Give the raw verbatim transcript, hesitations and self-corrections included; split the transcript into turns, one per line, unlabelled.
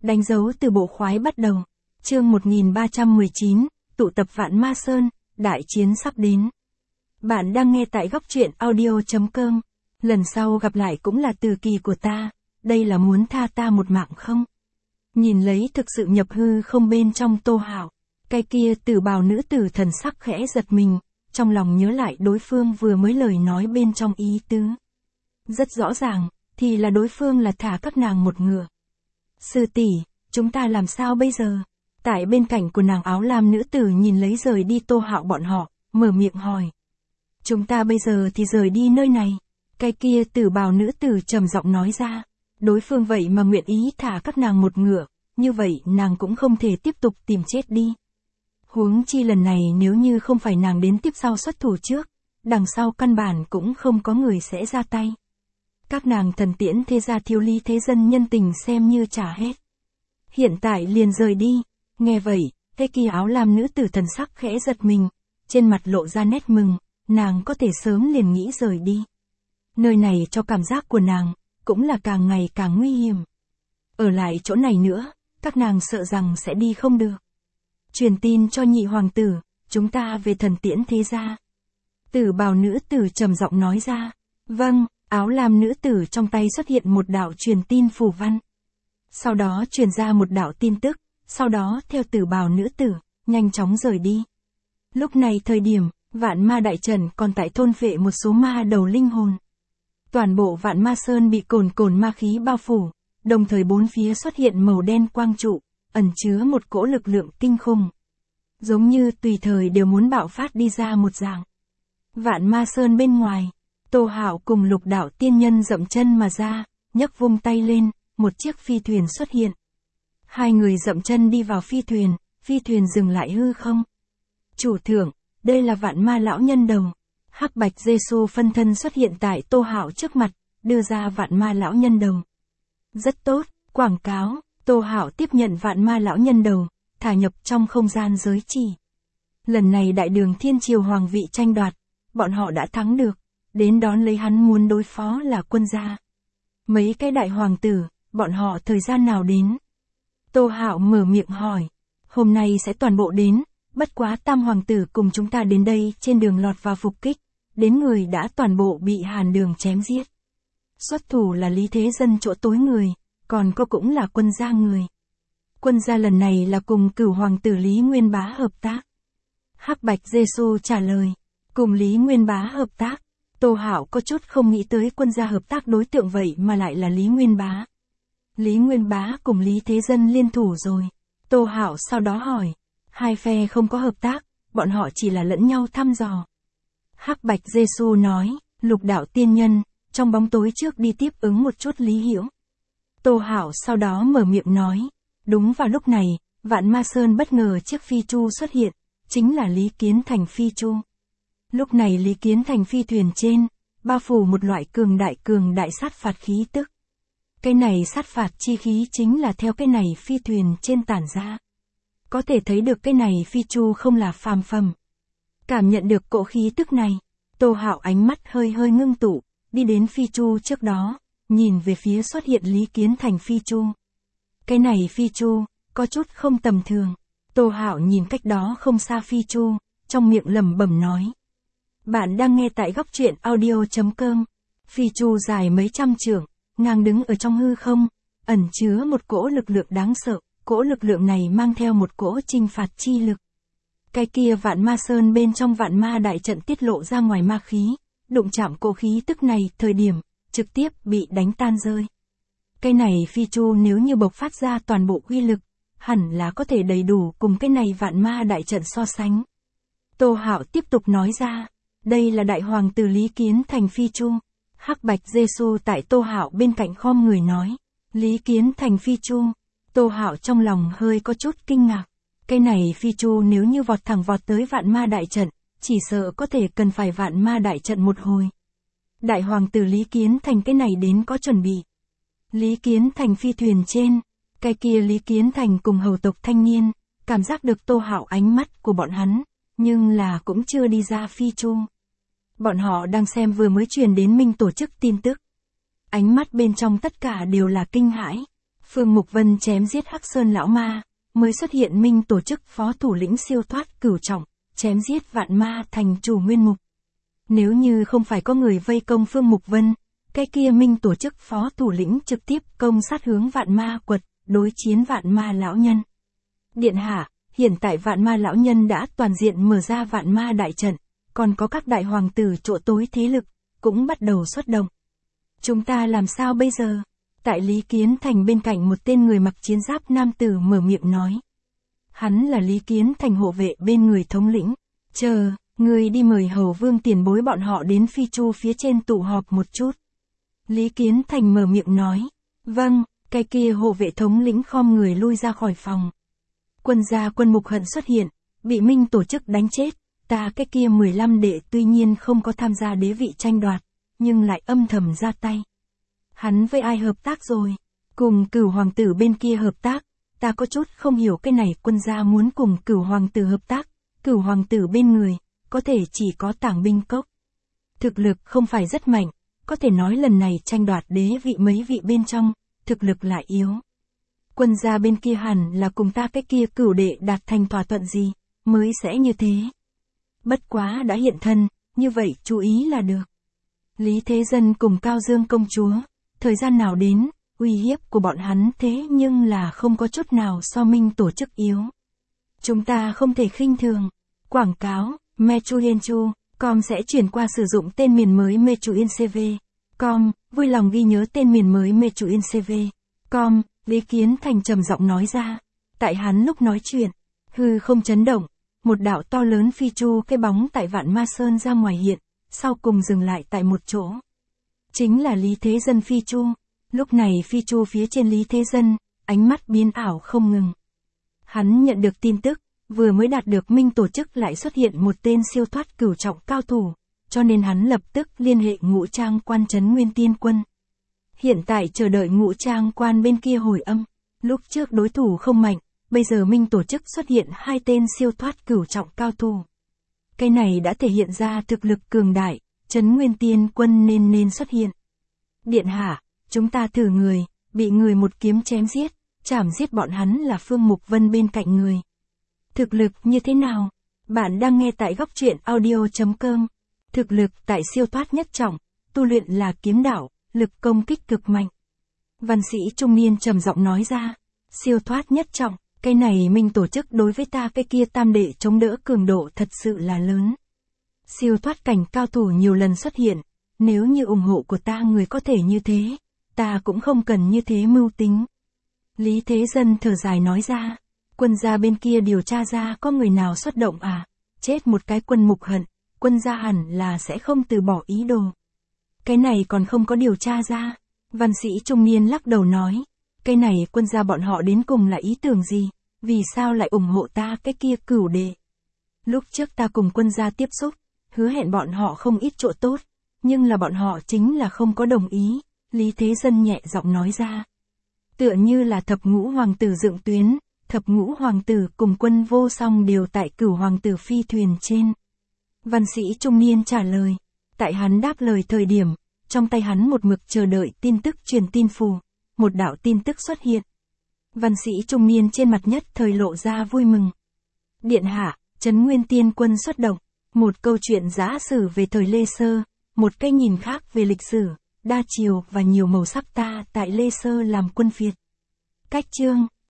Đánh dấu từ bộ khoái bắt đầu. Chương một nghìn ba trăm mười chín, tụ tập Vạn Ma Sơn, đại chiến sắp đến. Bạn đang nghe tại góc truyện audio chấm com. Lần sau gặp lại cũng là từ kỳ của ta, đây là muốn tha ta một mạng không? Nhìn lấy thực sự nhập hư không bên trong Tô Hạo, cái kia Tử bào nữ tử thần sắc khẽ giật mình, trong lòng nhớ lại đối phương vừa mới lời nói bên trong ý tứ. Rất rõ ràng, thì là đối phương là thả các nàng một ngựa. Sư tỷ, chúng ta làm sao bây giờ? Tại bên cạnh của nàng áo lam nữ tử nhìn lấy rời đi Tô Hạo bọn họ, mở miệng hỏi. Chúng ta bây giờ thì rời đi nơi này. Cái kia Tử bào nữ tử trầm giọng nói ra. Đối phương vậy mà nguyện ý thả các nàng một ngựa, như vậy nàng cũng không thể tiếp tục tìm chết đi. Huống chi lần này nếu như không phải nàng đến tiếp sau xuất thủ trước, đằng sau căn bản cũng không có người sẽ ra tay. Các nàng thần tiễn thế gia thiếu lý thế dân nhân tình xem như trả hết. Hiện tại liền rời đi. Nghe vậy, cái kia áo lam nữ tử thần sắc khẽ giật mình, trên mặt lộ ra nét mừng, nàng có thể sớm liền nghĩ rời đi. Nơi này cho cảm giác của nàng, cũng là càng ngày càng nguy hiểm. Ở lại chỗ này nữa, các nàng sợ rằng sẽ đi không được. Truyền tin cho nhị hoàng tử, chúng ta về thần tiễn thế gia. Tử bào nữ tử trầm giọng nói ra. Vâng, áo lam nữ tử trong tay xuất hiện một đạo truyền tin phù văn. Sau đó truyền ra một đạo tin tức, sau đó theo tử bào nữ tử, nhanh chóng rời đi. Lúc này thời điểm, Vạn Ma đại trận còn tại thôn phệ một số ma đầu linh hồn. Toàn bộ Vạn Ma Sơn bị cồn cồn ma khí bao phủ, đồng thời bốn phía xuất hiện màu đen quang trụ, ẩn chứa một cỗ lực lượng kinh khủng. Giống như tùy thời đều muốn bạo phát đi ra một dạng. Vạn Ma Sơn bên ngoài, Tô Hạo cùng Lục Đạo tiên nhân dậm chân mà ra, nhấc vung tay lên, một chiếc phi thuyền xuất hiện. Hai người dậm chân đi vào phi thuyền, phi thuyền dừng lại hư không. Chủ thượng, đây là Vạn Ma lão nhân đầu. Hắc Bạch Giê-xu phân thân xuất hiện tại Tô Hạo trước mặt, đưa ra Vạn Ma lão nhân đầu. Rất tốt, quảng cáo. Tô Hạo tiếp nhận Vạn Ma lão nhân đầu, thả nhập trong không gian giới chỉ. Lần này đại đường thiên triều hoàng vị tranh đoạt, bọn họ đã thắng được, đến đón lấy hắn muốn đối phó là quân gia. Mấy cái đại hoàng tử, bọn họ thời gian nào đến? Tô Hạo mở miệng hỏi. Hôm nay sẽ toàn bộ đến, bất quá tam hoàng tử cùng chúng ta đến đây trên đường lọt vào phục kích, đến người đã toàn bộ bị Hàn Đường chém giết. Xuất thủ là Lý Thế Dân chỗ tối người, còn có cũng là quân gia người. Quân gia lần này là cùng cửu hoàng tử Lý Nguyên Bá hợp tác. Hắc Bạch Giê-xu trả lời, cùng Lý Nguyên Bá hợp tác. Tô Hạo có chút không nghĩ tới quân gia hợp tác đối tượng vậy mà lại là Lý Nguyên Bá. Lý Nguyên Bá cùng Lý Thế Dân liên thủ rồi. Tô Hạo sau đó hỏi, hai phe không có hợp tác, bọn họ chỉ là lẫn nhau thăm dò. Hắc Bạch Giê-xu nói, Lục Đạo tiên nhân, trong bóng tối trước đi tiếp ứng một chút Lý Hiểu. Tô Hạo sau đó mở miệng nói, đúng vào lúc này, Vạn Ma Sơn bất ngờ chiếc phi chu xuất hiện, chính là Lý Kiến Thành phi chu. Lúc này Lý Kiến Thành phi thuyền trên, bao phủ một loại cường đại cường đại sát phạt khí tức. Cái này sát phạt chi khí chính là theo cái này phi thuyền trên tản ra. Có thể thấy được cái này phi chu không là phàm phẩm. Cảm nhận được cỗ khí tức này, Tô Hạo ánh mắt hơi hơi ngưng tụ, đi đến phi chu trước đó, nhìn về phía xuất hiện Lý Kiến Thành phi chu. Cái này phi chu, có chút không tầm thường. Tô Hạo nhìn cách đó không xa phi chu, trong miệng lẩm bẩm nói. Bạn đang nghe tại góc truyện audio chấm com. Phi chu dài mấy trăm trượng, ngang đứng ở trong hư không, ẩn chứa một cỗ lực lượng đáng sợ, cỗ lực lượng này mang theo một cỗ chinh phạt chi lực. Cái kia Vạn Ma Sơn bên trong Vạn Ma đại trận tiết lộ ra ngoài ma khí, đụng chạm cỗ khí tức này thời điểm, trực tiếp bị đánh tan rơi. Cái này phi chu nếu như bộc phát ra toàn bộ uy lực, hẳn là có thể đầy đủ cùng cái này Vạn Ma đại trận so sánh. Tô Hạo tiếp tục nói ra, đây là đại hoàng tử Lý Kiến Thành phi chu. Hắc Bạch Giê-xu tại Tô Hạo bên cạnh khom người nói, Lý Kiến Thành phi chu. Tô Hạo trong lòng hơi có chút kinh ngạc. Cái này phi chu nếu như vọt thẳng vọt tới Vạn Ma đại trận, chỉ sợ có thể cần phải Vạn Ma đại trận một hồi. Đại hoàng tử Lý Kiến Thành cái này đến có chuẩn bị. Lý Kiến Thành phi thuyền trên, cái kia Lý Kiến Thành cùng hầu tộc thanh niên, cảm giác được Tô Hạo ánh mắt của bọn hắn, nhưng là cũng chưa đi ra phi chu. Bọn họ đang xem vừa mới truyền đến Minh tổ chức tin tức. Ánh mắt bên trong tất cả đều là kinh hãi. Phương Mục Vân chém giết Hắc Sơn lão ma, mới xuất hiện Minh tổ chức phó thủ lĩnh siêu thoát cửu trọng, chém giết vạn ma thành chủ nguyên mục. Nếu như không phải có người vây công Phương Mục Vân, cái kia Minh tổ chức phó thủ lĩnh trực tiếp công sát hướng vạn ma quật, đối chiến vạn ma lão nhân. Điện hạ, hiện tại vạn ma lão nhân đã toàn diện mở ra vạn ma đại trận, còn có các đại hoàng tử chỗ tối thế lực, cũng bắt đầu xuất động. Chúng ta làm sao bây giờ? Tại Lý Kiến Thành bên cạnh một tên người mặc chiến giáp nam tử mở miệng nói. Hắn là Lý Kiến Thành hộ vệ bên người thống lĩnh. Chờ, người đi mời hầu vương tiền bối bọn họ đến Phi Chu phía trên tụ họp một chút. Lý Kiến Thành mở miệng nói. Vâng, cái kia hộ vệ thống lĩnh khom người lui ra khỏi phòng. Quân gia quân Mục Hận xuất hiện, bị Minh tổ chức đánh chết. Ta cái kia mười lăm đệ tuy nhiên không có tham gia đế vị tranh đoạt, nhưng lại âm thầm ra tay. Hắn với ai hợp tác rồi? Cùng Cửu hoàng tử bên kia hợp tác. Ta có chút không hiểu cái này, quân gia muốn cùng Cửu hoàng tử hợp tác, Cửu hoàng tử bên người, có thể chỉ có Tảng Binh Cốc. Thực lực không phải rất mạnh, có thể nói lần này tranh đoạt đế vị mấy vị bên trong, thực lực lại yếu. Quân gia bên kia hẳn là cùng ta cái kia Cửu đệ đạt thành thỏa thuận gì, mới sẽ như thế. Bất quá đã hiện thân, như vậy chú ý là được. Lý Thế Dân cùng Cao Dương công chúa, thời gian nào đến, uy hiếp của bọn hắn thế nhưng là không có chút nào so Minh tổ chức yếu. Chúng ta không thể khinh thường. Quảng cáo, Mechuyenchu, com sẽ chuyển qua sử dụng tên miền mới Mechuyencv. Com, vui lòng ghi nhớ tên miền mới Mechuyencv. Com, Lý Kiến Thành trầm giọng nói ra. Tại hắn lúc nói chuyện, hư không chấn động, một đạo to lớn phi chu cái bóng tại Vạn Ma Sơn ra ngoài hiện, sau cùng dừng lại tại một chỗ. Chính là Lý Thế Dân phi chu. Lúc này phi chu phía trên Lý Thế Dân, ánh mắt biến ảo không ngừng. Hắn nhận được tin tức, vừa mới đạt được Minh tổ chức lại xuất hiện một tên siêu thoát cửu trọng cao thủ, cho nên hắn lập tức liên hệ Ngũ Trang Quan Trấn Nguyên Tiên Quân. Hiện tại chờ đợi Ngũ Trang Quan bên kia hồi âm, lúc trước đối thủ không mạnh, bây giờ Minh tổ chức xuất hiện hai tên siêu thoát cửu trọng cao thủ. Cái này đã thể hiện ra thực lực cường đại, Trấn Nguyên Tiên Quân nên nên xuất hiện. Điện hạ, chúng ta thử người, bị người một kiếm chém giết, chảm giết bọn hắn là Phương Mục Vân bên cạnh người. Thực lực như thế nào? Bạn đang nghe tại góc truyện audio chấm com. Thực lực tại siêu thoát nhất trọng, tu luyện là kiếm đạo, lực công kích cực mạnh. Văn sĩ trung niên trầm giọng nói ra, siêu thoát nhất trọng, cái này Minh tổ chức đối với ta cái kia tam đệ chống đỡ cường độ thật sự là lớn. Siêu thoát cảnh cao thủ nhiều lần xuất hiện, nếu như ủng hộ của ta người có thể như thế, ta cũng không cần như thế mưu tính. Lý Thế Dân thở dài nói ra, quân gia bên kia điều tra ra có người nào xuất động à, chết một cái quân Mục Hận, quân gia hẳn là sẽ không từ bỏ ý đồ. Cái này còn không có điều tra ra, văn sĩ trung niên lắc đầu nói, cái này quân gia bọn họ đến cùng là ý tưởng gì, vì sao lại ủng hộ ta cái kia Cửu đệ. Lúc trước ta cùng quân gia tiếp xúc, hứa hẹn bọn họ không ít chỗ tốt, nhưng là bọn họ chính là không có đồng ý, Lý Thế Dân nhẹ giọng nói ra. Tựa như là thập ngũ hoàng tử dựng tuyến, thập ngũ hoàng tử cùng quân vô song đều tại Cửu hoàng tử phi thuyền trên. Văn sĩ trung niên trả lời, tại hắn đáp lời thời điểm, trong tay hắn một mực chờ đợi tin tức truyền tin phù, một đạo tin tức xuất hiện. Văn sĩ trung niên trên mặt nhất thời lộ ra vui mừng. Điện hạ, Trấn Nguyên Tiên Quân xuất động, một câu chuyện giả sử về thời Lê Sơ, một cái nhìn khác về lịch sử, đa chiều và nhiều màu sắc ta tại Lê Sơ làm quân Việt. Cách chương